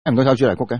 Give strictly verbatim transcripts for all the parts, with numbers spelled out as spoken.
唔到首主題曲嘅。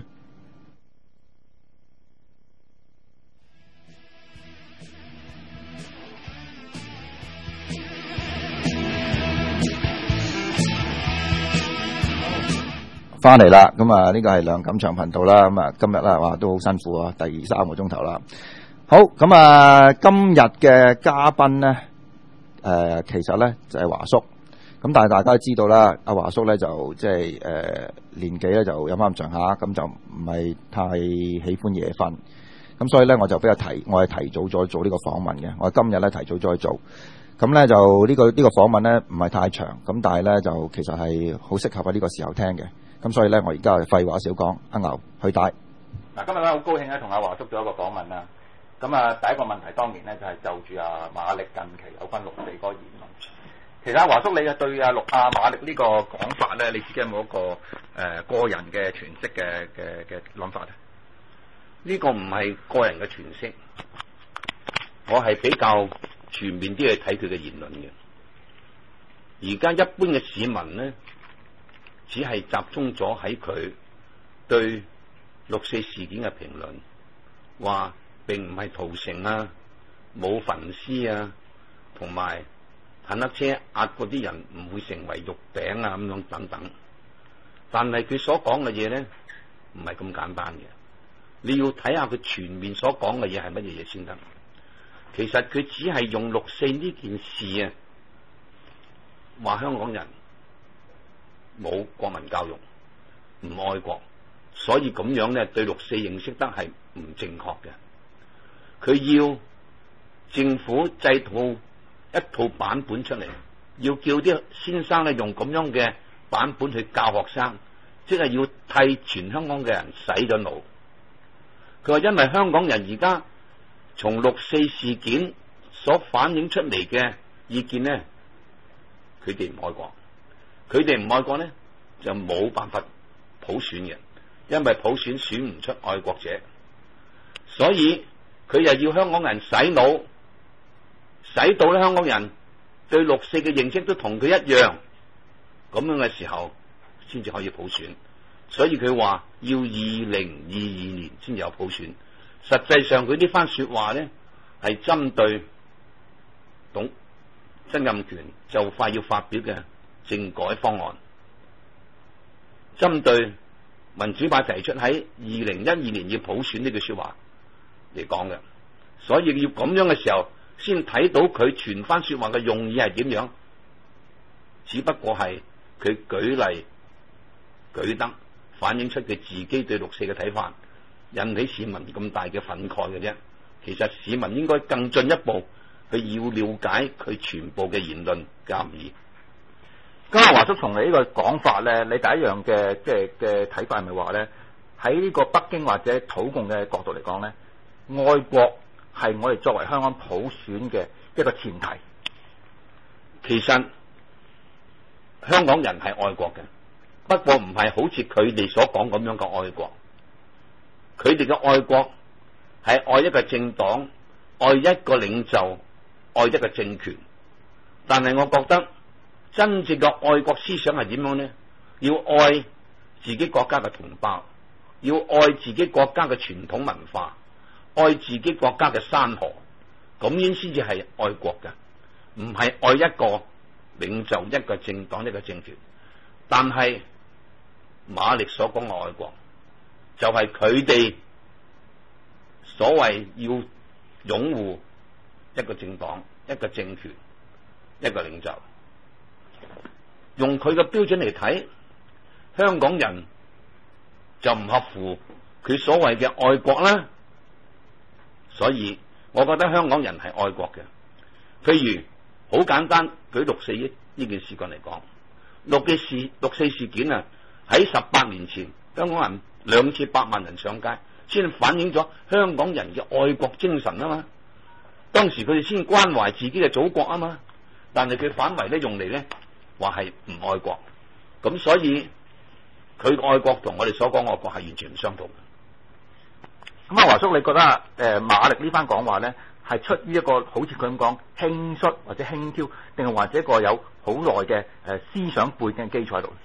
翻嚟啦，咁啊呢個係梁錦祥頻道啦，咁啊今日啦，哇都好辛苦啊，第二三個鐘頭啦。好，咁啊今日嘅嘉賓咧，誒、呃、其實咧就係、是、華叔。咁但係大家都知道啦，阿華叔咧就即係誒年紀咧就有翻咁上下，咁就唔係太喜歡夜瞓，咁所以咧我就比較提，我係提早咗做呢個訪問嘅。我今日咧提早咗去做，咁咧就呢、這個呢、這個訪問咧唔係太長，咁但係咧就其實係好適合喺呢個時候聽嘅。咁所以咧我而家係廢話少講，阿牛去帶。 嗱，今日咧好高興咧同阿華叔做一個訪問啦。咁啊第一個問題當然咧就係就住阿馬力近期有關六四嗰個言論。其實阿華叔你啊對阿六阿馬力呢個講法咧，你自己有冇一個誒、呃、個人嘅詮釋嘅嘅嘅諗法咧？ 呢個唔係個人嘅詮釋，我係比較全面啲去睇佢嘅言論嘅。而家一般嘅市民咧，只係集中咗喺佢對六四事件嘅評論，話並唔係屠城啊、冇焚屍啊，同埋坦克車壓嗰啲人唔會成為肉餅啊咁樣等等。但係佢所講嘅嘢咧，唔係咁簡單嘅。你要睇下佢全面所講嘅嘢係乜嘢嘢先得。其實佢只係用六四呢件事啊，話香港人冇國民教育，唔愛國，所以咁樣咧對六四認識得係唔正確嘅。佢要政府製套一套版本出嚟，要叫啲先生咧用咁樣嘅版本去教學生，即係要替全香港嘅人洗咗腦。佢話因為香港人而家從六四事件所反映出嚟嘅意見咧，佢哋唔愛國，佢哋唔愛國咧就冇辦法普選嘅，因為普選選唔出愛國者，所以佢又要香港人洗腦，使到咧香港人對六四嘅認識都同佢一樣，咁樣嘅時候先至可以普選。所以佢話要二零二二年先有普選。實際上佢呢番說話咧係針對董曾蔭權就快要發表嘅政改方案，針對民主派提出喺二零一二年要普選呢句說話嚟講嘅。所以要咁樣嘅時候先睇到佢全番說話嘅用意係點樣，只不過係佢舉例舉得反映出佢自己對六四嘅睇法，引起市民咁大嘅憤慨嘅啫。其實市民應該更進一步去要了解佢全部嘅言論鑑議。 咁阿華叔從你呢個講法咧，你第一樣嘅即係嘅睇法係咪話咧，喺呢個北京或者土共嘅角度嚟講咧，愛國係我哋作為香港普選嘅一個前提。 其實香港人係愛國嘅，不過唔係好似佢哋所講咁樣嘅愛國。佢哋嘅愛國係愛一個政黨，愛一個領袖，愛一個政權。但係我覺得真正嘅愛國思想係點樣呢？要愛自己國家嘅同胞，要愛自己國家嘅傳統文化，愛自己國家嘅山河，咁樣先至係愛國嘅，唔係愛一個領袖、一個政黨、一個政權。但係馬力所講嘅愛國，就係佢哋所謂要擁護一個政黨、一個政權、一個領袖。用佢嘅標準嚟睇，香港人就唔合乎佢所謂嘅愛國啦。所以我覺得香港人係愛國嘅。譬如好簡單，舉六四呢件事件嚟講，六嘅事六四事件啊，喺十八年前香港人兩次百萬人上街，先反映咗香港人嘅愛國精神啊嘛。當時佢哋先關懷自己嘅祖國啊嘛，但係佢反為咧用嚟咧話係唔愛國，咁所以佢愛國同我哋所講愛國係完全唔相同。 咁阿華叔，你覺得誒、呃、馬力呢番講話咧係出於一個好似佢咁講輕率或者輕佻，定係或者一個有好耐嘅誒思想背景嘅基礎喺度？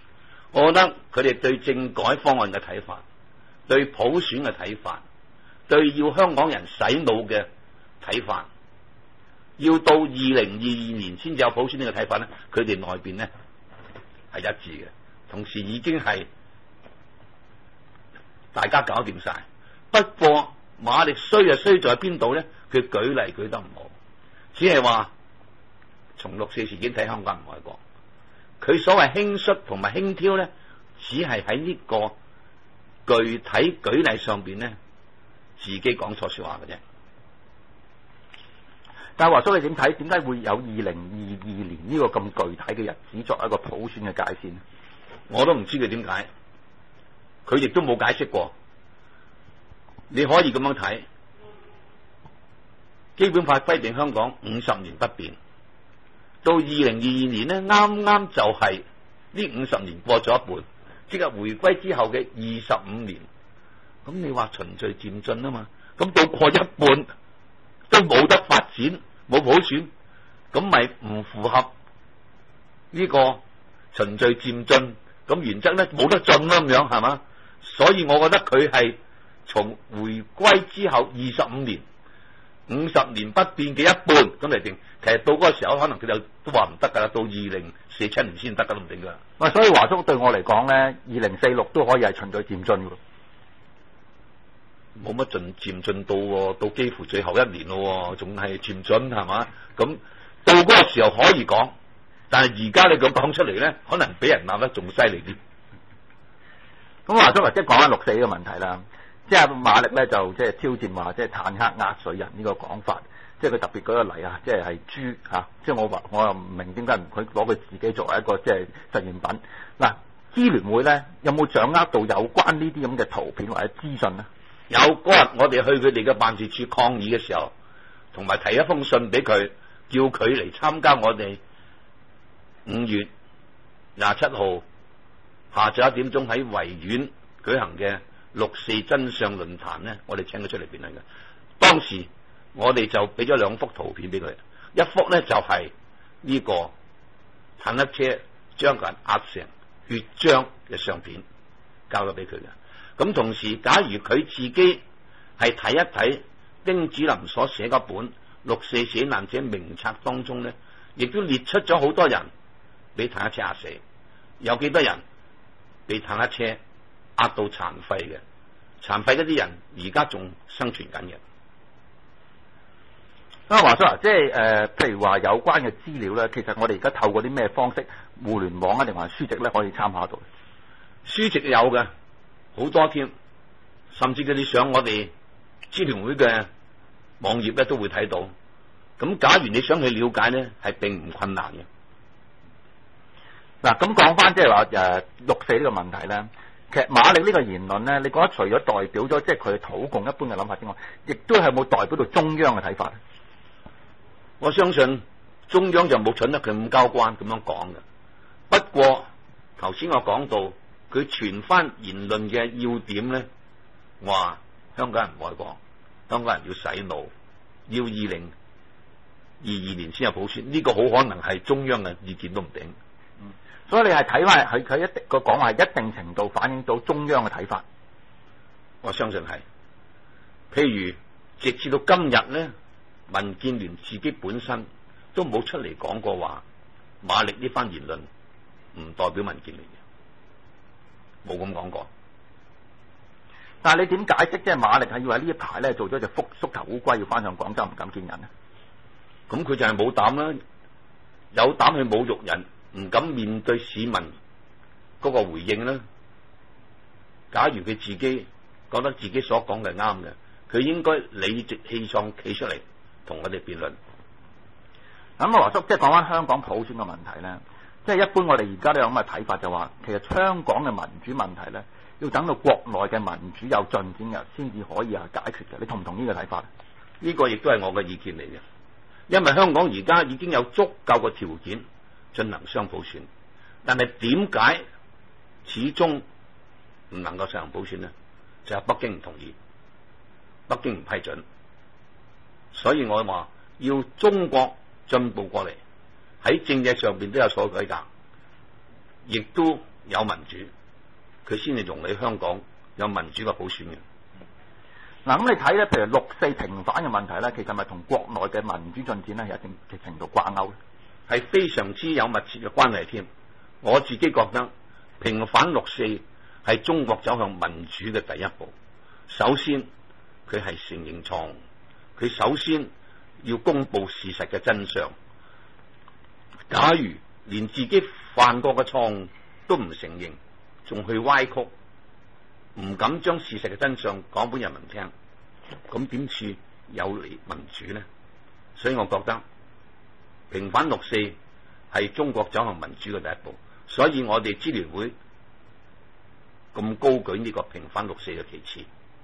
我覺得佢哋對政改方案嘅睇法，對普選嘅睇法，對要香港人洗腦嘅睇法，要到二零二二年先至有普選呢個睇法咧，佢哋內邊咧係一致嘅，同時已經係大家搞掂晒。不過馬力衰就衰在邊度咧？佢舉例舉得唔好，只係話從六四事件睇香港唔愛國。佢所謂輕率同埋輕佻咧，只係喺呢個具體舉例上邊咧，自己講錯說話嘅啫。 但係華叔你點睇？點解會有二零二二年呢個咁具體嘅日子作一個普選嘅界線？ 我都唔知佢點解，佢亦都冇解釋過。你可以咁樣睇，基本法規定香港五十年不變。到二零二二年咧，啱啱就係呢五十年過咗一半，即係回歸之後嘅二十五年。咁你話循序漸進啊嘛？咁到過一半都冇得發展，冇普選，咁咪唔符合呢個循序漸進？咁原則咧冇得進啦，咁樣係嘛？所以我覺得佢係從回歸之後二十五年。五十年不變嘅一半咁嚟定，其實到嗰個時候可能佢就都話唔得噶啦，到二零四七年先得噶都唔定噶。 喂，所以華叔對我嚟講咧，二零四六都可以係循序漸進嘅， 冇乜進漸進到，到幾乎最後一年咯，仲係漸進係嘛？咁到嗰個時候可以講，但係而家你咁講出嚟咧，可能俾人鬧得仲犀利啲。 咁華叔啊，即係講緊六四呢個問題啦。即係馬力咧就即係挑戰話即係坦克壓水人呢個講法，即係佢特別舉個例啊，即係係豬嚇，即係我話我又唔明點解唔佢攞佢自己作為一個即係實驗品。嗱，支聯會咧有冇掌握到有關呢啲咁嘅圖片或者資訊咧？ 有，嗰日我哋去佢哋嘅辦事處抗議嘅時候，同埋提一封信俾佢，叫佢嚟參加我哋五月廿七號下晝一點鐘喺維園舉行嘅六四真相論壇咧，我哋請佢出嚟辯論嘅。當時我哋就俾咗兩幅圖片俾佢，一幅咧就係、是、呢個坦克車將人壓成血漿嘅相片，交咗俾佢嘅。咁同時，假如佢自己係睇一睇丁子霖所寫嗰本六四死難者名冊當中咧，亦都列出咗好多人俾坦克車壓死，有幾多人被坦克車壓到殘廢嘅，殘廢嗰啲人而家仲生存緊嘅。 啊，華叔啊，即係誒、呃，譬如話有關嘅資料咧，其實我哋而家透過啲咩方式，互聯網啊，定還書籍咧，可以參考到？ 書籍有嘅好多添，甚至佢哋上我哋支聯會嘅網頁咧，都會睇到。咁假如你想去了解咧，係並唔困難嘅。 嗱，咁講翻即係話誒六四呢個問題咧。其實馬力呢個言論咧，你覺得除咗代表咗即係佢土共一般嘅諗法之外，亦都係冇代表到中央嘅睇法？ 我相信中央就冇蠢得佢咁交關咁樣講嘅。不過頭先我講到佢傳翻言論嘅要點咧，話香港人唔愛國，香港人要洗腦，要二零二二年先有普選，呢、這個好可能係中央嘅意見都唔定。 嗯，所以你係睇翻佢佢一定個講話係一定程度反映到中央嘅睇法。 我相信係，譬如直至到今日咧，民建聯自己本身都冇出嚟講過話馬力呢番言論唔代表民建聯嘅，冇咁講過。 但係你點解釋即係馬力係要喺呢一排咧做咗隻縮縮頭烏龜，要翻上廣州唔敢見人咧？ 咁佢就係冇膽啦，有膽去侮辱人，唔敢面對市民嗰個回應啦。假如佢自己覺得自己所講嘅係啱嘅，佢應該理直氣壯企出嚟同我哋辯論。 咁啊，華叔，即係講翻香港普選嘅問題咧，即係一般我哋而家都有咁嘅睇法，就話其實香港嘅民主問題咧，要等到國內嘅民主有進展嘅，先至可以啊解決嘅。你同唔同意呢個睇法？ 呢個亦都係我嘅意見嚟嘅，因為香港而家已經有足夠嘅條件進行雙普選，但係點解始終唔能夠進行普選呢？就係北京唔同意，北京唔批准，所以我話要中國進步過嚟，喺政制上邊都有所改革，亦都有民主，佢先至容許香港有民主嘅普選嘅。 嗱，咁你睇咧，譬如六四平反嘅問題咧，其實咪同國內嘅民主進展咧有一定嘅程度掛鈎咧？ 係非常之有密切嘅關係添。我自己覺得平反六四係中國走向民主嘅第一步。首先，佢係承認錯誤，佢首先要公布事實嘅真相。假如連自己犯過嘅錯誤都唔承認，仲去歪曲，唔敢將事實嘅真相講俾人民聽，咁點似有利民主呢？所以我覺得平反六四係中國走向民主嘅第一步。所以我哋支聯會咁高舉呢個平反六四嘅旗幟。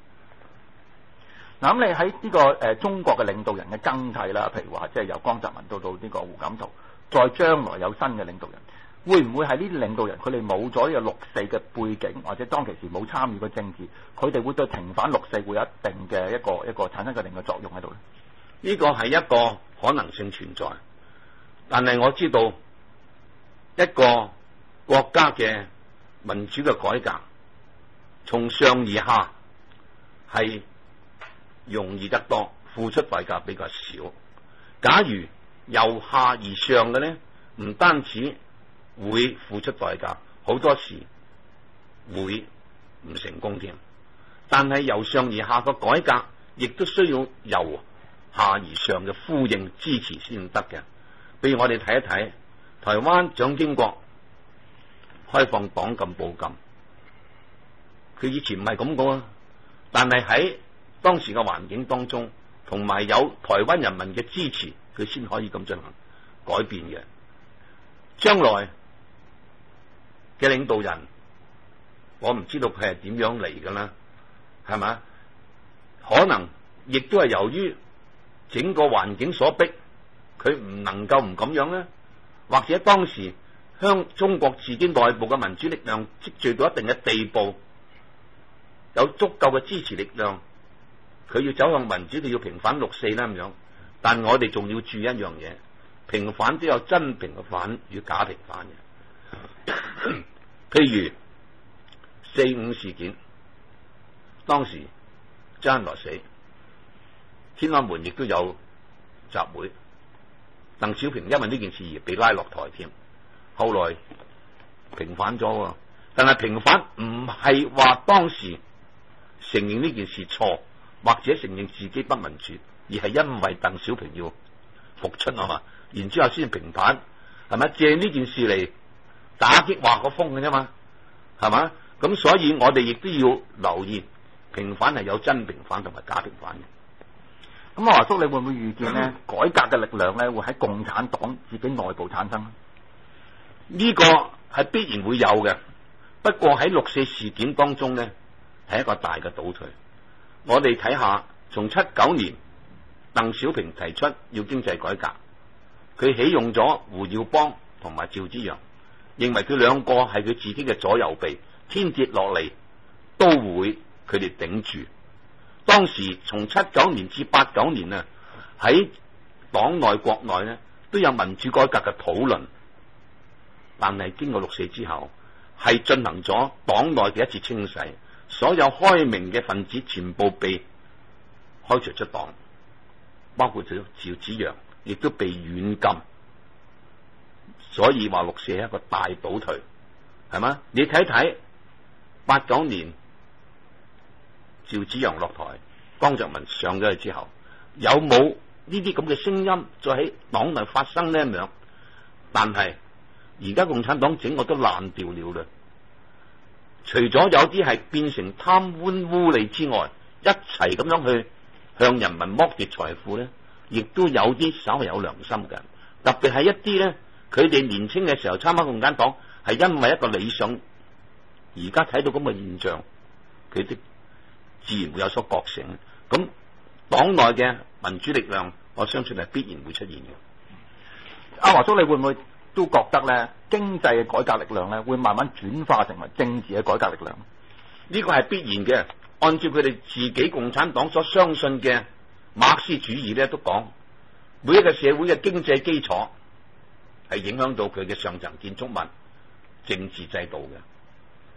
嗱，咁你喺呢個誒中國嘅領導人嘅更替啦，譬如話即係由江澤民到到呢個胡錦濤，再將來有新嘅領導人，會唔會係呢啲領導人佢哋冇咗呢個六四嘅背景，或者當其時冇參與過政治，佢哋會對平反六四會有一定嘅一個一個產生一定嘅作用喺度咧？ 呢個係一個可能性存在，但係我知道一個國家嘅民主嘅改革，從上而下係容易得多，付出代價比較少。假如由下而上嘅呢，唔單止會付出代價，好多時會唔成功添。但係由上而下嘅改革，亦都需要由下而上嘅呼應支持先得嘅。比如我哋睇一睇台灣蔣經國開放黨禁報禁，佢以前唔係咁講啊，但係喺當時嘅環境當中，同埋有台灣人民嘅支持，佢先可以咁進行改變嘅。將來嘅領導人，我唔知道佢係點樣嚟噶啦，係咪？可能亦都係由於整個環境所逼，佢唔能夠唔咁樣咧，或者當時香中國自己內部嘅民主力量積聚到一定嘅地步，有足夠嘅支持力量，佢要走向民主，佢要平反六四啦咁樣。但我哋仲要注意一樣嘢，平反都有真平反與假平反嘅。譬如四五事件，當時周恩來死，天安門亦都有集會，鄧小平因為呢件事而被拉落台添。後來平反咗，但係平反唔係話當時承認呢件事錯，或者承認自己不民主，而係因為鄧小平要復出啊嘛，然之後先平反，係咪？借呢件事嚟打擊華國鋒嘅啫嘛，係嘛？咁所以我哋亦都要留意，平反係有真平反同埋假平反嘅。 咁啊，華叔，你會唔會預見呢改革嘅力量咧會喺共產黨自己內部產生？ 呢個係必然會有嘅，不過喺六四事件當中呢，係一個大嘅倒退。我哋睇下，從七九年鄧小平提出要經濟改革，佢起用咗胡耀邦同埋趙紫陽，認為佢兩個係佢自己嘅左右臂，天跌落嚟都會佢哋頂住。當時從七九年至八九年啊，喺黨內國內呢都有民主改革嘅討論，但係經過六四之後，係進行咗黨內嘅一次清洗，所有開明嘅分子全部被開除出黨，包括咗趙紫陽，亦都被軟禁。所以話六四係一個大倒退，係嘛？你睇睇八九年趙紫陽落台，江澤民上咗去之後，有冇呢啲咁嘅聲音再喺黨內發生呢？咁樣，但係而家共產黨整個都爛掉了啦。除咗有啲係變成貪污污吏之外，一齊咁樣去向人民剝奪財富咧，亦都有啲稍為有良心嘅。特別係一啲咧，佢哋年輕嘅時候參加共產黨係因為一個理想，而家睇到咁嘅現象，佢哋自然會有所覺醒。咁黨內嘅民主力量，我相信係必然會出現嘅。 阿華叔，你會唔會都覺得咧，經濟嘅改革力量咧，會慢慢轉化成為政治嘅改革力量？ 呢個係必然嘅。按照佢哋自己共產黨所相信嘅馬克思主義咧，都講每一個社會嘅經濟基礎係影響到佢嘅上層建築物、政治制度嘅。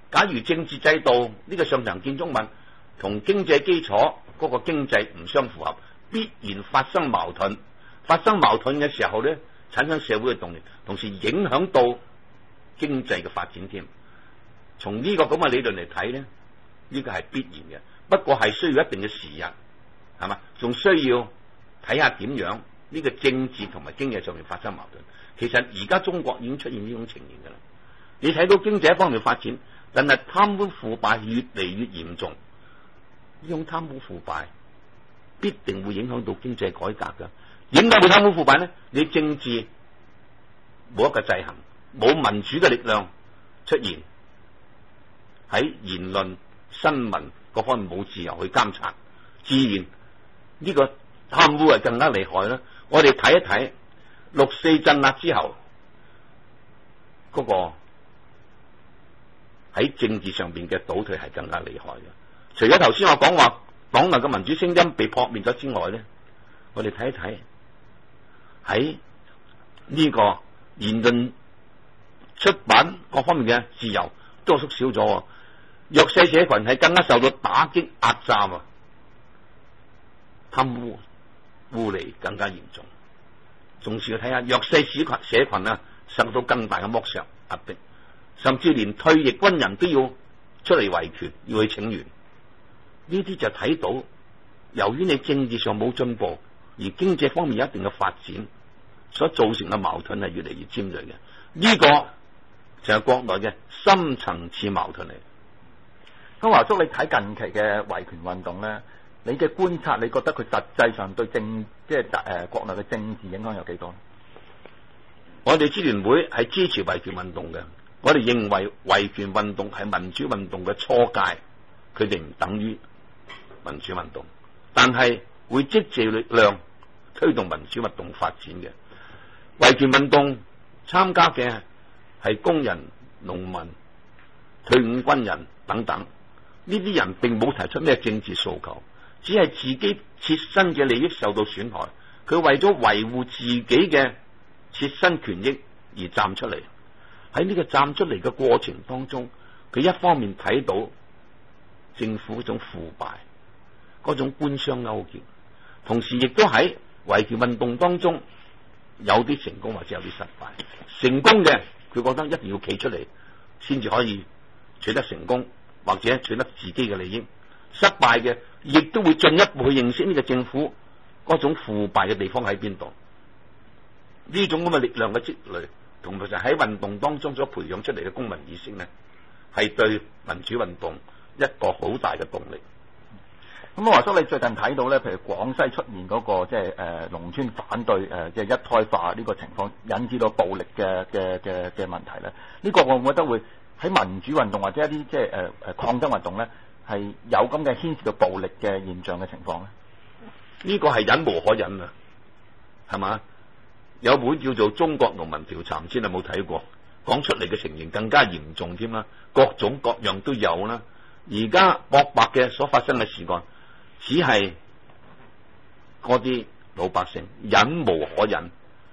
假如政治制度呢個上層建築物同經濟基礎嗰個經濟唔相符合，必然發生矛盾。發生矛盾嘅時候咧，產生社會嘅動亂，同時影響到經濟嘅發展添。從呢個咁嘅理論嚟睇咧，呢個係必然嘅。不過係需要一定嘅時日，係嘛？仲需要睇下點樣呢個政治同埋經濟上面發生矛盾。其實而家中國已經出現呢種情形噶啦。你睇到經濟一方面發展，但係貪污腐敗越嚟越嚴重。呢種貪污腐敗必定會影響到經濟改革噶。點解會貪污腐敗呢？你政治冇一個制衡，冇民主嘅力量出現，喺言論、新聞各方面冇自由去監察，自然呢個貪污係更加厲害啦。我哋睇一睇六四鎮壓之後嗰個喺政治上邊嘅倒退係更加厲害嘅。除咗頭先我講話黨內嘅民主聲音被撲滅咗之外咧，我哋睇一睇喺呢個言論、出版各方面嘅自由都縮少咗。弱勢社群係更加受到打擊壓榨啊，貪污污吏更加嚴重。仲是要睇下弱勢社群社群啊，受到更大嘅剝削壓迫，甚至連退役軍人都要出嚟維權，要去請願。呢啲就睇到，由於你政治上冇進步，而經濟方面有一定嘅發展，所造成嘅矛盾係越嚟越尖銳嘅。呢個就係國內嘅深層次矛盾嚟。 咁華叔，你睇近期嘅維權運動咧，你嘅觀察，你覺得佢實際上對政即係誒國內嘅政治影響有幾多？ 我哋支聯會係支持維權運動嘅，我哋認為維權運動係民主運動嘅初階，佢哋唔等於民主運動，但係會積聚力量推動民主運動發展嘅。維權運動參加嘅係工人、農民、退伍軍人等等。呢啲人並冇提出咩政治訴求，只係自己切身嘅利益受到損害，佢為咗維護自己嘅切身權益而站出嚟。喺呢個站出嚟嘅過程當中，佢一方面睇到政府嗰種腐敗，嗰種官商勾結，同時亦都喺維權運動當中有啲成功或者有啲失敗。成功嘅佢覺得一定要企出嚟先至可以取得成功，或者取得自己嘅利益。失敗嘅亦都會進一步去認識呢個政府嗰種腐敗嘅地方喺邊度。呢種咁嘅力量嘅積累，同埋就喺運動當中所培養出嚟嘅公民意識呢，係對民主運動一個好大嘅動力。 咁啊，華叔，你最近睇到咧，譬如廣西出現嗰、那個即係誒農村反對誒即係一胎化呢個情況，引致到暴力嘅嘅嘅嘅問題咧，呢、這個我覺得會喺民主運動或者一啲即係誒誒抗爭運動咧，係有咁嘅牽涉到暴力嘅現象嘅情況咧。 呢個係忍無可忍啊，係嘛？有本叫做《中國農民調查》，唔知你有冇睇過？講出嚟嘅情形更加嚴重添啦，各種各樣都有啦。而家博白嘅所發生嘅事幹，只係嗰啲老百姓忍無可忍，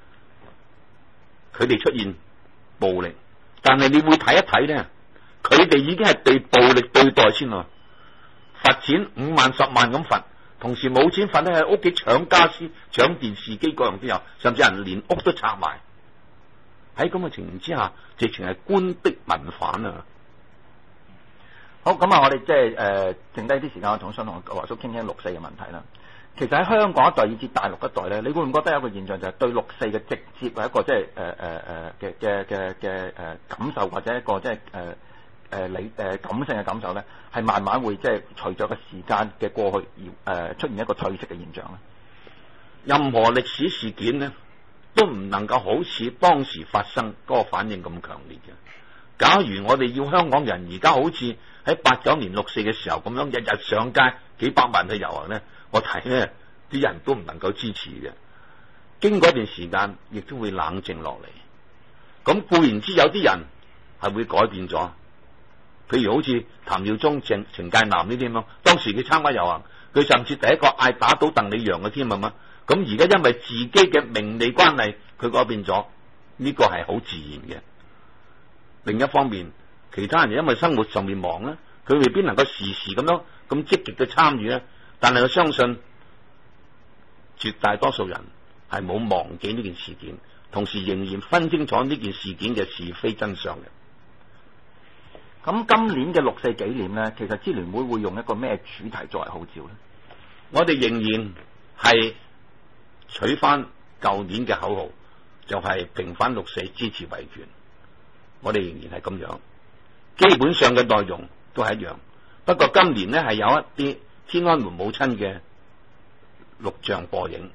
佢哋出現暴力。但係你會睇一睇咧，佢哋已經係被暴力對待先啦，罰錢五萬十萬咁罰，同時冇錢罰咧，喺屋企搶家私、搶電視機各樣都有，甚至人連屋都拆埋。喺咁嘅情形之下，直情係官逼民反啊！ 好，咁啊，我哋即係誒剩低啲時間，我仲想同華叔傾傾六四嘅問題啦。其實喺香港一代以至大陸一代咧，你會唔會覺得有一個現象就係對六四嘅直接係一個即係誒誒誒嘅嘅嘅嘅誒感受，或者一個即係誒誒理誒感性嘅感受咧，係慢慢會即係隨着個時間嘅過去而誒、呃、出現一個退色嘅現象咧？ 任何歷史事件咧，都唔能夠好似當時發生嗰個反應咁強烈嘅。假如我哋要香港人而家好似喺八九年六四嘅時候咁樣，日日上街幾百萬去遊行咧，我睇咧啲人都唔能夠支持嘅。經過一段時間，亦都會冷靜落嚟。咁固然之有啲人係會改變咗，譬如好似譚耀宗、程程介南呢啲咁樣，當時佢參加遊行，佢甚至第一個嗌打倒鄧李陽嘅添啊嘛。咁而家因為自己嘅名利關係，佢改變咗，呢個係好自然嘅。另一方面， 其他人因為生活上面忙咧，佢未必能夠時時咁樣咁積極嘅參與咧。但係我相信絕大多數人係冇忘記呢件事件，同時仍然分清楚呢件事件嘅是非真相嘅。 咁今年嘅六四紀念咧，其實支聯會會用一個咩主題作為號召咧？ 我哋仍然係取翻舊年嘅口號，就係平反六四，支持維權。我哋仍然係咁樣，基本上嘅內容都係一樣。不過今年呢，係有一啲天安門母親嘅錄像播映。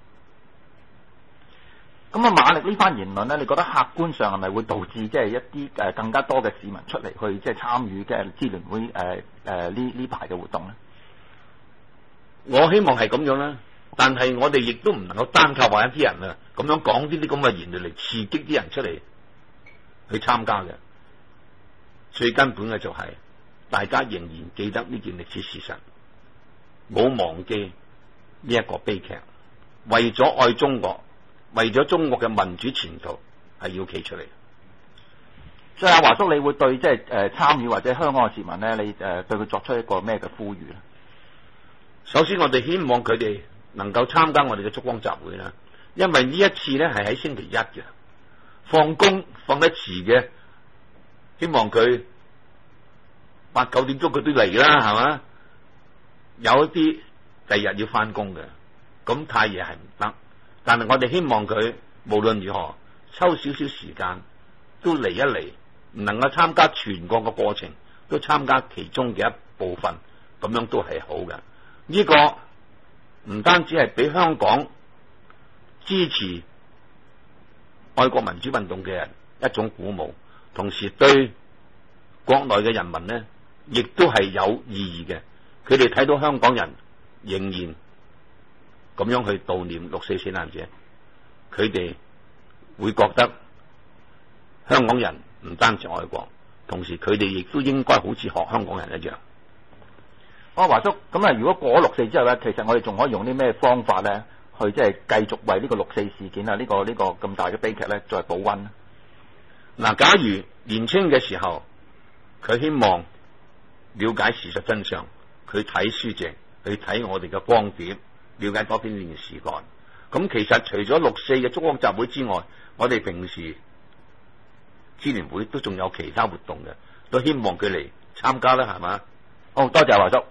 咁啊，馬力呢番言論咧，你覺得客觀上係咪會導致即係一啲誒更加多嘅市民出嚟去即係參與嘅支聯會誒誒呢呢排嘅活動咧？ 我希望係咁樣啦，但係我哋亦都唔能夠單靠話一啲人啊咁樣講呢啲咁嘅言論嚟刺激啲人出嚟去參加嘅。最根本嘅就係、是、大家仍然記得呢件歷史事實，冇忘記呢一個悲劇，為咗愛中國，為咗中國嘅民主前途，係要企出嚟。 所以阿華叔，你會對即係誒參與或者香港嘅市民咧，你誒、呃、對佢作出一個咩嘅呼籲咧？ 首先，我哋希望佢哋能夠參加我哋嘅燭光集會啦，因為呢一次咧係喺星期一嘅，放工放得遲嘅，希望佢八九點鐘佢都嚟啦，係嘛？有一啲第日要翻工嘅，咁太夜係唔得。但係我哋希望佢無論如何抽少少時間都嚟一嚟，唔能夠參加全個嘅過程，都參加其中嘅一部分，咁樣都係好嘅。呢個唔單止係俾香港支持愛國民主運動嘅人一種鼓舞，同時對國內嘅人民呢，亦都係有意義嘅。佢哋睇到香港人仍然咁樣去悼念六四死難者，佢哋會覺得香港人唔單止愛國，同時佢哋亦都應該好似學香港人一樣。 哦，華叔，咁啊，如果過咗六四之後咧，其實我哋仲可以用啲咩方法咧，去即係繼續為呢個六四事件啊，呢、這個呢、這個咁大嘅悲劇咧，再保溫呢？ 嗱，假如年青嘅時候，佢希望了解事實真相，佢睇書籍，去睇我哋嘅光碟，了解多啲呢件事幹。咁其實除咗六四嘅燭光集會之外，我哋平時支聯會都仲有其他活動嘅，都希望佢嚟參加啦，係嘛？ 好，多謝華叔。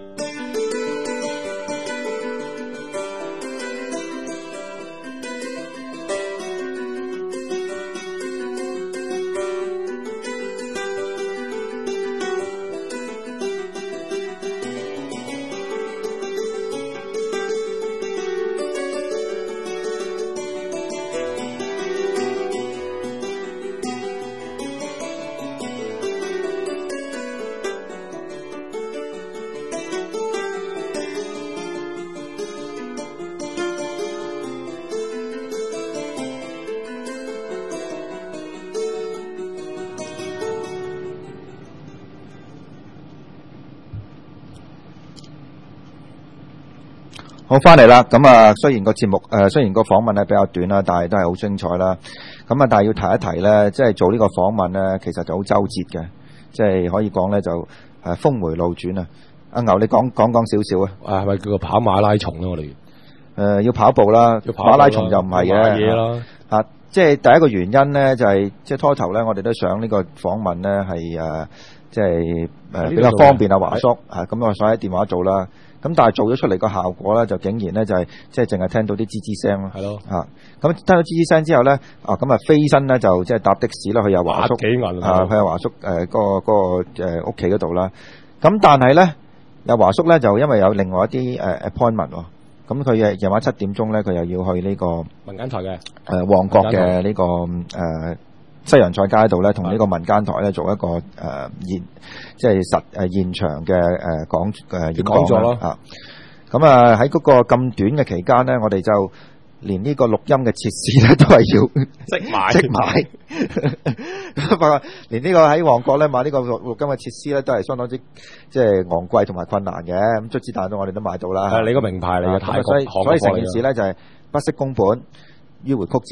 好，翻嚟啦。咁啊，雖然個節目誒、呃，雖然個訪問咧比較短啦，但係都係好精彩啦。咁啊，但係要提一提咧，即係做呢個訪問咧，其實就好周折嘅，即係可以講咧就誒峰迴路轉啊。阿牛，你講講講少少啊。 啊，係咪叫做跑馬拉松咧？我哋誒、 呃、要跑步啦， 要跑步啦， 馬拉松就唔係嘅嘢啦。 啊，即係第一個原因咧，就係、是、即係初頭咧，我哋都想呢個訪問咧係誒，即係誒比較方便啊華叔啊，咁我所以喺電話做啦。咁但係做咗出嚟個效果咧，就竟然咧就係即係淨係聽到啲吱吱聲咯。係咯，嚇咁聽到吱吱聲之後咧，啊咁啊飛身咧就即係搭的士啦，去阿華叔幾銀啊，去阿華叔誒嗰個嗰個誒屋企嗰度啦。咁但係咧，阿華叔咧就因為有另外一啲誒 appointment 喎，咁佢夜夜晚七點鐘咧，佢又要去呢個民間台嘅誒旺角嘅呢個誒西洋菜街度咧，同呢個民間台咧做一個誒現即係實誒現場嘅誒講誒演講咗咯啊！咁啊喺嗰個咁短嘅期間咧，我哋就連呢個錄音嘅設施咧都係要即買即買，不過連呢個喺旺角咧買呢個錄錄音嘅設施咧都係相當之即係昂貴同埋困難嘅。咁卒之但到我哋都買到啦。 係你個名牌嚟嘅， 所以所以成件事咧就係不惜工本，迂迴曲折。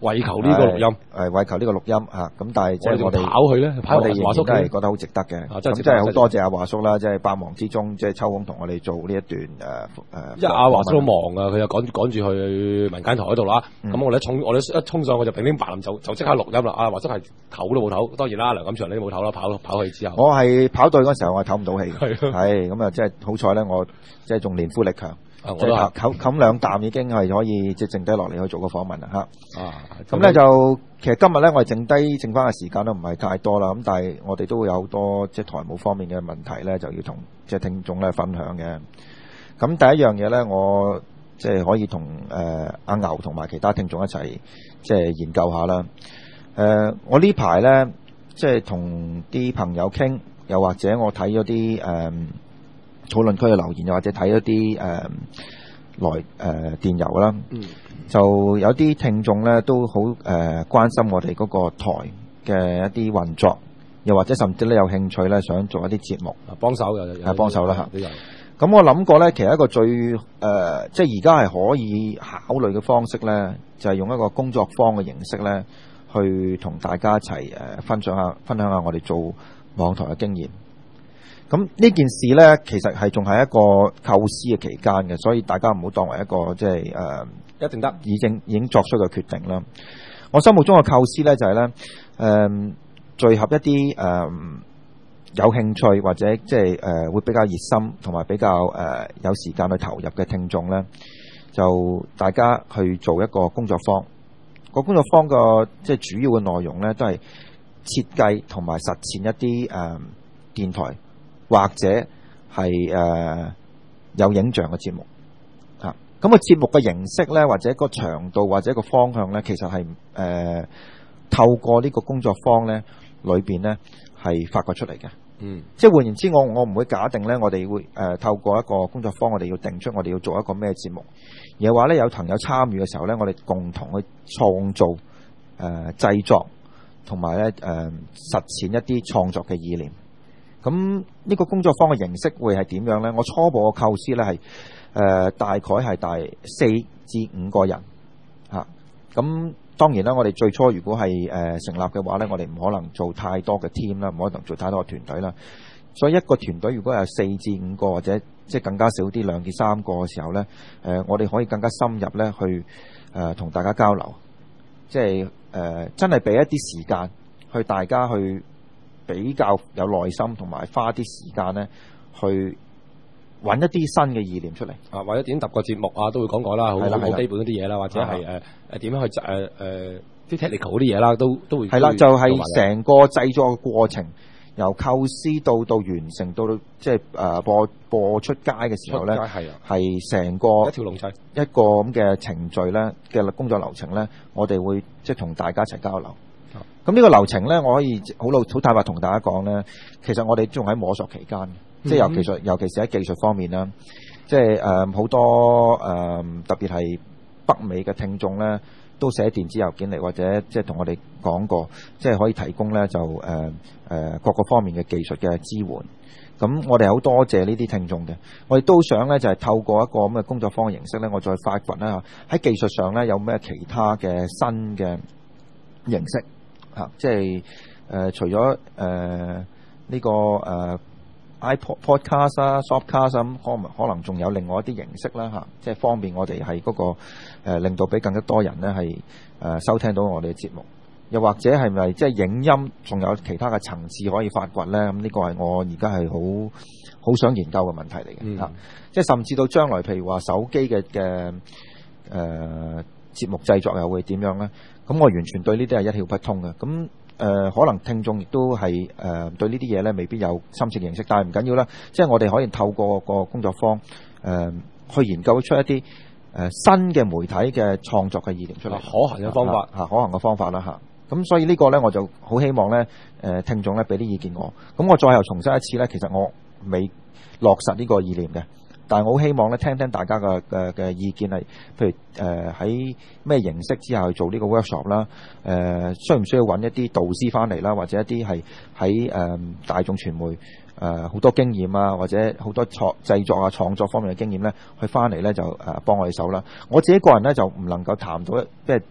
為求呢個錄音， 誒為求呢個錄音嚇，咁但係即係我哋跑去咧，跑我哋仍然華叔都係覺得好值得嘅。 啊， 咁真係好多謝阿華叔啦，即係百忙之中即係抽空同我哋做呢一段誒誒。 因為阿華叔都忙啊，佢又趕趕住去民間台嗰度啦。咁我哋一衝，我哋一衝上去就乒乒乓乓就就即刻錄音啦。阿華叔係唞都冇唞，當然啦，梁錦祥你都冇唞啦，跑跑去之後。 我係跑隊嗰時候，我係唞唔到氣嘅。 係係咁啊，即係好彩咧，我即係仲年富力強。 啊， 即係冚冚兩啖已經係可以即係剩低落嚟去做個訪問啦嚇。 啊， 咁咧就其實今日咧我哋剩低剩翻嘅時間都唔係太多啦。咁但係我哋都會有好多即係台務方面嘅問題咧，就要同即係聽眾咧分享嘅。咁第一樣嘢咧，我即係可以同誒阿牛同埋其他聽眾一齊即係研究下啦。誒、呃，我呢排咧即係同啲朋友傾，又或者我睇咗啲誒。呃討論區嘅留言，又或者睇一啲誒、呃、來誒、呃、電郵啦，嗯、就有啲聽眾咧都好誒、呃、關心我哋嗰個台嘅一啲運作，又或者甚至咧有興趣咧想做一啲節目， 幫手嘅係幫手啦嚇。 咁、 嗯、我諗過咧，其實一個最誒、呃、即係而家係可以考慮嘅方式咧，就係、是、用一個工作坊嘅形式咧，去同大家一齊誒、呃、分享下分享下我哋做網台嘅經驗。咁呢件事呢，其實係仲係一個構思嘅期間嘅，所以大家唔好當為一個即係誒一定得已經已經作出嘅決定啦。我心目中嘅構思呢，就係、是、呢誒、呃、聚合一啲誒、呃、有興趣或者即係誒會比較熱心同埋比較誒、呃、有時間去投入嘅聽眾呢，就大家去做一個工作坊。個工作坊個即係主要嘅內容呢，都係設計同埋實踐一啲誒、呃、電台。或者係誒、呃、有影像嘅節目嚇，咁、啊那個節目嘅形式咧，或者個長度或者個方向咧，其實係誒、呃、透過呢個工作坊咧裏邊咧係發掘出嚟嘅。嗯，即係換言之，我我唔會假定咧，我哋會誒、呃、透過一個工作坊，我哋要定出我哋要做一個咩節目，而係話咧有朋友參與嘅時候咧，我哋共同去創造誒、呃、製作同埋咧誒實踐一啲創作嘅意念。咁呢個工作坊嘅形式會係點樣呢？我初步嘅構思呢係誒大概係大四至五個人嚇。咁、啊、當然啦，我哋最初如果係誒、呃、成立嘅話呢，我哋唔可能做太多嘅 team 啦，唔可能做太多嘅團隊啦。所以一個團隊如果有四至五個或者即係更加少啲兩至三個嘅時候呢，誒、呃、我哋可以更加深入呢去誒同、呃、大家交流，即係誒、呃、真係俾一啲時間去大家去。比較有耐心同埋花啲時間咧，去揾一啲新嘅意念出嚟啊，或者點揼個節目啊，都會講過啦，好好基本嗰啲嘢啦，或者係誒誒點樣去誒誒啲 technical 嗰啲嘢啦，都都會係啦，就係成個製作嘅過程，由構思到到完成，到到即係誒播播出街嘅時候咧，係成個一條龍制一個咁嘅程序咧嘅工作流程咧，我哋會即係同大家一齊交流。咁呢個流程咧，我可以好老好坦白同大家講咧，其實我哋仲喺摸索期間，即係尤其是尤其是喺技術方面啦，即係誒好多誒、呃、特別係北美嘅聽眾咧，都寫電子郵件嚟，或者即係同我哋講過，即係可以提供咧就誒誒、呃、各個方面嘅技術嘅支援。咁我哋好多謝呢啲聽眾嘅，我哋都想咧就係、是、透過一個咁嘅工作坊嘅形式咧，我再發掘咧喺技術上咧有咩其他嘅新嘅形式。嚇、啊，即係誒、呃，除咗誒呢個誒、呃、iPod podcast 啊、Shopcast 咁，可能可能仲有另外一啲形式啦嚇、啊，即係方便我哋係嗰個、呃、令到俾更加多人咧係誒收聽到我哋嘅節目，又或者係咪即係影音仲有其他嘅層次可以發掘咧？咁、嗯、呢、這個係我而家係好好想研究嘅問題嚟嘅嚇，即係甚至到將來譬如話手機嘅嘅誒節目製作又會點樣咧？咁我完全對呢啲係一竅不通嘅，咁誒、呃、可能聽眾亦都係誒、呃、對呢啲嘢咧未必有深切認識，但係唔緊要啦，即係我哋可以透過個工作坊誒、呃、去研究出一啲誒、呃、新嘅媒體嘅創作嘅意念出嚟， 可行嘅方法嚇、啊，可行嘅方法啦嚇。咁、啊、所以呢個咧我就好希望咧誒、呃、聽眾咧俾啲意見我，咁我再又重申一次咧，其實我未落實呢個意念嘅。但係我好希望咧，聽聽大家嘅嘅嘅意見係，譬如誒喺咩形式之下去做呢個 workshop 啦、呃，誒需唔需要揾一啲導師翻嚟啦，或者一啲係喺誒大眾傳媒誒好、呃、多經驗啊，或者好多創製作啊創作方面嘅經驗咧，去翻嚟咧就誒幫我哋手啦。我自己個人咧就唔能夠談到即係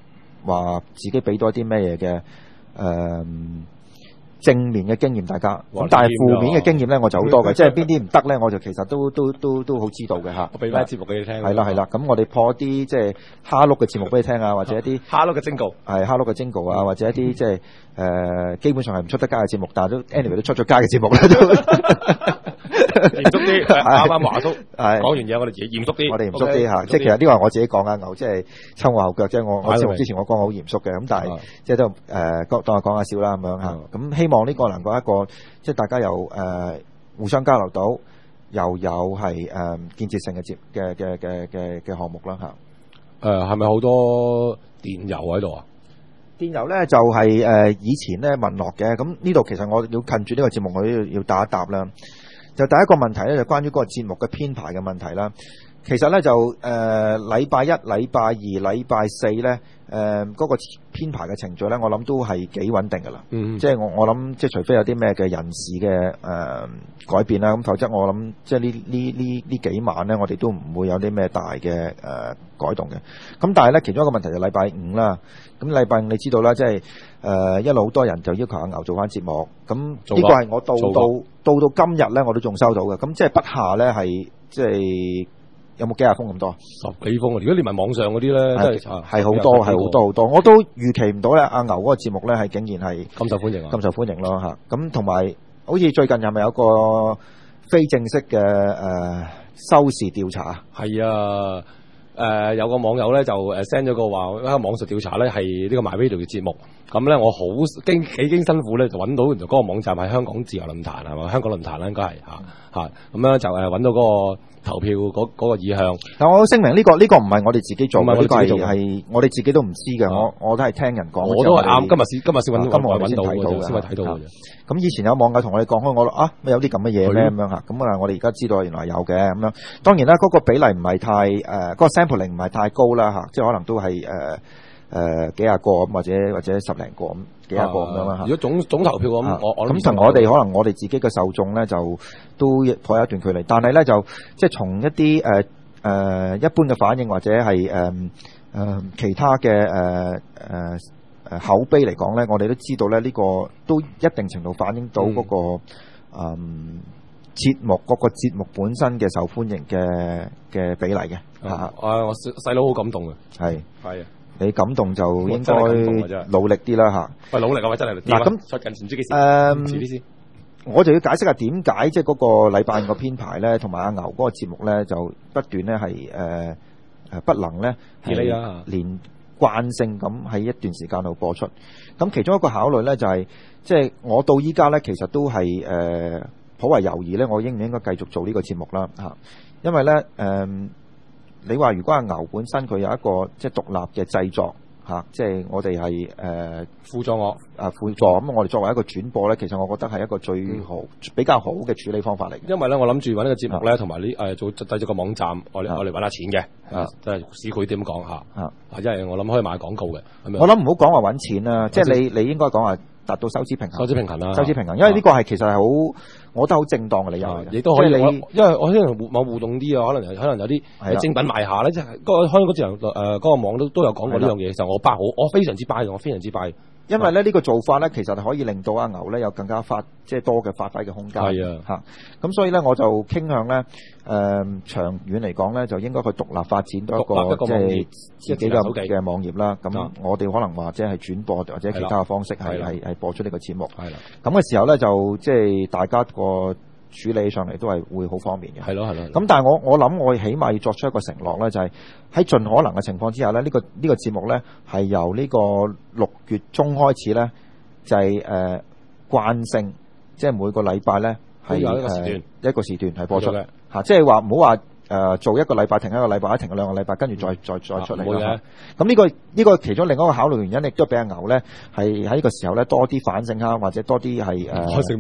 話自己俾多啲咩嘢嘅誒正面嘅經驗大家。咁但係負面嘅經驗咧，我就好多嘅，即係邊啲唔得咧，我就其實都都都都好知道嘅嚇。 我俾翻節目俾你聽。 係啦係啦，咁我哋破一啲即係蝦碌嘅節目俾你聽啊，或者一啲蝦碌嘅徵告， 係蝦碌嘅徵告啊，或者一啲即係誒基本上係唔出得街嘅節目，但係都 anyway 都出咗街嘅節目咧都。 嚴肅啲，啱啱華叔講完嘢，我哋自己嚴肅啲， 我哋嚴肅啲嚇，即係其實呢個係我自己講啊，牛即係抽我後腳，即係我我節目之前我講我好嚴肅嘅，咁但係即係都誒當當係講下笑啦咁樣嚇，咁希望呢個能夠一個即係大家又誒互相交流到，又有係誒建設性嘅節嘅嘅嘅嘅嘅項目啦嚇。 誒係咪好多電郵喺度啊？ 電郵咧就係誒以前咧問落嘅，咁呢度其實我要近住呢個節目我都要要答一答啦。就第一個問題咧，就關於嗰個節目嘅編排嘅問題啦。其實咧就誒禮拜一、禮拜二、禮拜四咧誒嗰個編排嘅程序咧，我諗都係幾穩定㗎啦。嗯，即係我我諗，即係除非有啲咩嘅人事嘅誒、呃、改變啦，咁否則我諗即係呢呢呢呢幾晚咧，我哋都唔會有啲咩大嘅誒、呃、改動嘅。咁但係咧，其中一個問題就禮拜五啦。咁禮拜五你知道啦，即係誒一路好多人就要求阿牛做翻節目。咁呢個係我到到到到今日咧，我都仲收到嘅。咁即係不下咧係即係。有冇幾廿封咁多？ 十幾封啊！如果連埋網上嗰啲咧，真係係好多，係好多好多。我都預期唔到咧，阿牛嗰個節目咧係竟然係咁受歡迎啊！ 咁受歡迎咯嚇。咁同埋好似最近係咪有個非正式嘅誒、呃、收視調查？ 係啊，誒、呃、有個網友咧就誒 send 咗個話，一個網上調查咧係呢個 MyRadio 嘅節目。咁咧我好經幾經辛苦咧就揾到原來嗰個網站係香港自由論壇係嘛？香港論壇啦應該係嚇嚇。咁樣就誒揾到嗰個投票嗰嗰個意向。但我聲明呢、呢個呢、呢個唔係我哋自己做，呢個係係我哋自己都唔知嘅、嗯。我我都係聽人講。我都係啱，今日先今日先揾，今日我先睇到嘅，先睇到嘅。咁以前有網友同我哋講開，我啊有啲咁嘅嘢咩咁樣嚇？咁啊我哋而家知道原來有嘅咁樣。當然啦，嗰、嗰個比例唔係太誒，嗰、呃嗰個 sampling 唔係太高啦嚇，即係可能都係誒。呃誒、呃、幾廿個咁，或者或者十零個咁，幾廿個咁樣啦嚇。如果總總投票咁、啊，我我咁同我哋可能我哋自己嘅受眾咧，就都頗有一段距離。但係咧就即係從一啲誒誒一般嘅反應或者係誒誒其他嘅誒誒誒口碑嚟講咧，我哋都知道咧呢、呢個都一定程度反映到嗰、嗰個誒、嗯嗯、節目嗰、嗰個節目本身嘅受歡迎嘅嘅比例嘅嚇。 啊，我細佬好感動嘅， 係係啊。 你感動就應該努力啲啦嚇。 喂，努力啊！喂，真係嗱咁，最近唔知幾時？ 誒， 遲啲先。 我就要解釋下點解即係嗰個禮拜五個編排咧，同埋阿牛嗰個節目咧，就不斷咧係誒誒不能咧係連慣性咁喺一段時間度播出。咁其中一個考慮咧就係、是，即係我到依家咧其實都係誒、呃、頗為猶豫咧，我應唔應該繼續做呢個節目啦嚇？因為咧誒。呃你話如果阿牛本身佢有一個即係獨立嘅製作嚇，即係我哋係誒輔助我啊輔助咁，我哋作為一個轉播咧，其實我覺得係一個最好、嗯、比較好嘅處理方法嚟。 因為咧，我諗住揾呢個節目咧，同埋呢誒做製作個網站，我哋我哋揾下錢嘅，啊，即係市儈點講嚇啊，因為我諗可以買廣告嘅。 我諗唔好講話揾錢啦，即係你你應該講話達到收支平衡。收支平衡啦，收支平衡，因為呢個係其實係好。我覺得好正當嘅理由嚟嘅，亦都可以。你因為我可能互網互動啲啊，可能可能有啲精品賣下咧，即係嗰個香港自由誒嗰個網都都有講過呢樣嘢，就我巴好，我非常之拜，我非常之拜。因為咧呢、呢個做法咧，其實係可以令到阿牛咧有更加發即係多嘅發揮嘅空間。係啊，嚇咁所以咧我就傾向咧誒、呃、長遠嚟講咧，就應該去獨立發展多一個，一個即係自己嘅嘅網頁啦。咁我哋可能或者係轉播或者其他嘅方式係係係播出呢個節目。係啦，咁嘅時候咧就即係大家個處理上嚟都係會好方便嘅。係咯係咯。咁但係我我諗我起碼要作出一個承諾咧，就係、是、喺盡可能嘅情況之下咧，呢、這個呢、這個節目咧係由呢個六月中開始咧，就係、是、誒、呃、慣性，即係每個禮拜咧係一個時段、呃、一個時段係播出嘅嚇，即係話唔好話誒做一個禮拜停一個禮拜，停兩個禮拜，跟住再、嗯、再再出嚟啦。咁呢、這個呢、這個其中另一個考慮原因，亦都俾阿牛咧係喺呢個時候咧多啲反省下，或者多啲係誒。反省咩？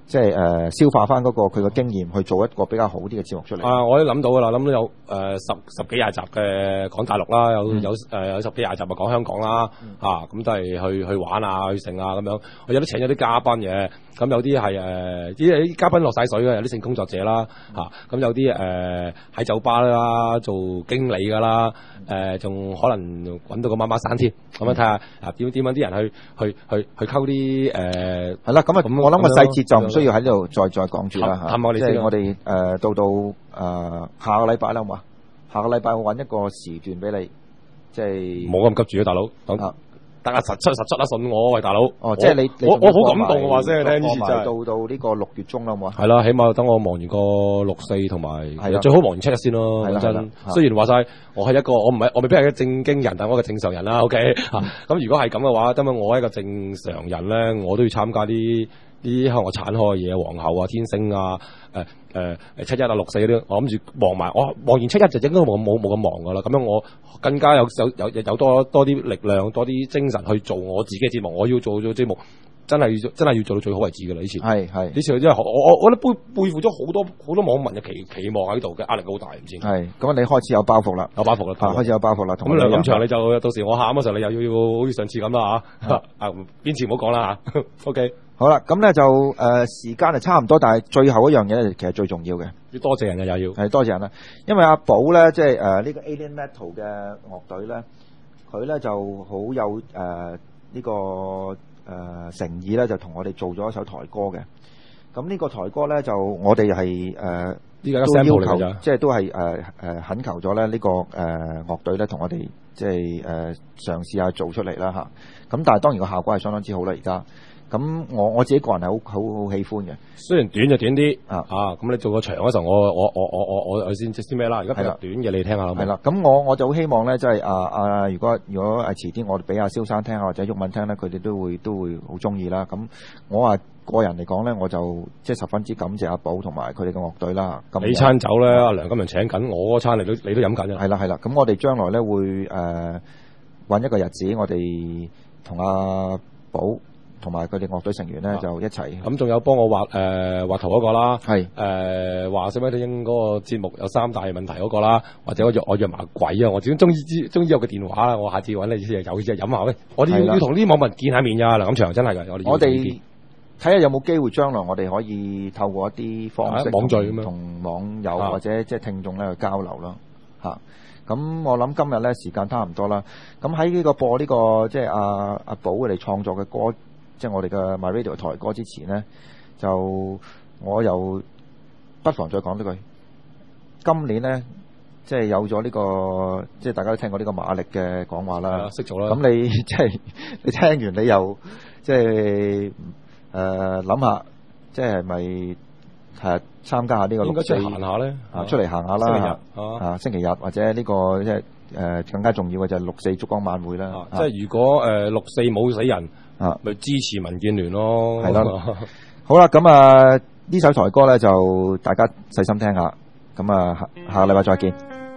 即係誒、呃、消化翻嗰、那個佢嘅經驗，去做一個比較好啲嘅節目出嚟。 啊，我都諗到噶啦，諗到有誒、呃、十十幾廿集嘅講大陸啦，有、 嗯、 有誒、呃、有十幾廿集啊講香港啦，嚇咁都係去去玩啊，去剩啊咁樣。我有啲請咗啲嘉賓嘅，咁有啲係誒啲啲嘉賓落晒水嘅，有啲性工作者啦，嚇、啊、咁有啲誒喺酒吧啦做經理噶啦，誒、呃、仲可能揾到個媽媽生添，咁樣睇下啊點點樣啲人去去去去溝啲誒係啦，咁啊我諗個細節就唔需要喺呢度再再講住啦嚇， 我哋即係我哋誒、呃、到到誒、呃、下個禮拜啦，好嘛？下個禮拜我揾一個時段俾你，即係冇咁急住啊，大佬。啊得啊，實出實出啊，信我喂，大佬。 哦，即係你你我我好感動啊，話聲你聽，呢次真係到到呢個六月中啦，好嘛？ 係啦，起碼等我忙完個六四同埋，最好忙完七一先咯。講真，雖然話晒我係一個我唔係我未必係一個正經人，但係我係個正常人啦。OK 嚇，咁如果係咁嘅話，根本我係一個正常人咧，我都要參加啲啲向我剷開嘅嘢，皇后啊、天星啊、誒誒誒七一啊、六四嗰啲，我諗住忙埋，我忙完七一就應該冇冇冇咁忙噶啦。咁樣我更加有有有有多多啲力量、多啲精神去做我自己嘅節目。我要做咗節目，真係要真係要做到最好為止噶啦！呢次係係呢次真係我我我覺得背背負咗好多好多網民嘅期期望喺度嘅，壓力好大，唔知係咁你開始有包袱啦， 有包袱啦， 開始有包袱啦。 咁梁錦祥你就到時我喊嗰時候，你又要要好似上次咁啦嚇啊！邊次唔好講啦嚇。OK。 好啦，咁咧就誒、呃、時間係差唔多，但係最後一樣嘢咧，其實最重要嘅， 要多謝人啊，又要係多謝人啦。因為阿寶咧，即係誒呢個 Alien Metal 嘅樂隊咧，佢咧就好有誒呢、呃這個誒、呃、誠意咧，就同我哋做咗一首台歌嘅。咁呢個台歌咧，就我哋係誒呢個都要求，即係都係誒誒懇求咗咧呢個誒、呃、樂隊咧，同我哋即係誒嘗試下做出嚟啦嚇。咁但係當然個效果係相當之好啦，而家。咁我我自己個人係好好好喜歡嘅， 雖然短就短啲啊啊！咁你做個長嗰時候，我我我我我我先先咩啦？而家比較短嘅，你聽下啦。 係啦，咁我我就好希望咧，即係啊啊！如果如果係遲啲，我哋俾阿蕭生聽下或者毓民聽咧，佢哋都會都會好中意啦。咁我話個人嚟講咧，我就即係十分之感謝阿寶同埋佢哋嘅樂隊啦。咁你餐酒咧，阿梁金陽請緊，我嗰餐你都你都飲緊嘅。 係啦係啦，咁我哋將來咧會誒揾一個日子，我哋同阿寶同埋佢哋樂隊成員咧、啊、就一齊。咁仲有幫我畫誒、呃、畫圖嗰個啦， 係誒話小米聽英嗰個節目有三大問題嗰個啦，或者我約我約埋鬼啊！我始終終於終於有個電話啦，我下次揾你先有嘢飲下喂。我哋要要同啲網民見下面㗎，梁錦祥真係㗎，我哋我哋睇下有冇機會將來我哋可以透過一啲方式、啊、網聚咁樣同網友或者即係聽眾咧去交流咯嚇。咁我諗今日咧時間差唔多啦。咁喺呢個播呢、呢個即係阿阿寶佢哋創作嘅歌。即係我哋嘅 My Radio 台歌之前咧，就我又不妨再講多句。今年咧，即係有咗呢、這個，即係大家都聽過呢個馬力嘅講話啦， 識做啦。 咁你即係你聽完，你又即係誒諗下，即係咪係參加下呢個六四？ 應該出嚟行下咧， 啊，出嚟行下啦， 星期日啊，星期日或者呢、這個即係誒更加重要嘅就係六四燭光晚會啦。 啊啊、即係如果誒、呃、六四冇死人。啊，咪支持民建聯咯， 係啦，好啦，咁啊呢首台歌咧就大家細心聽下，咁啊下下個禮拜再見。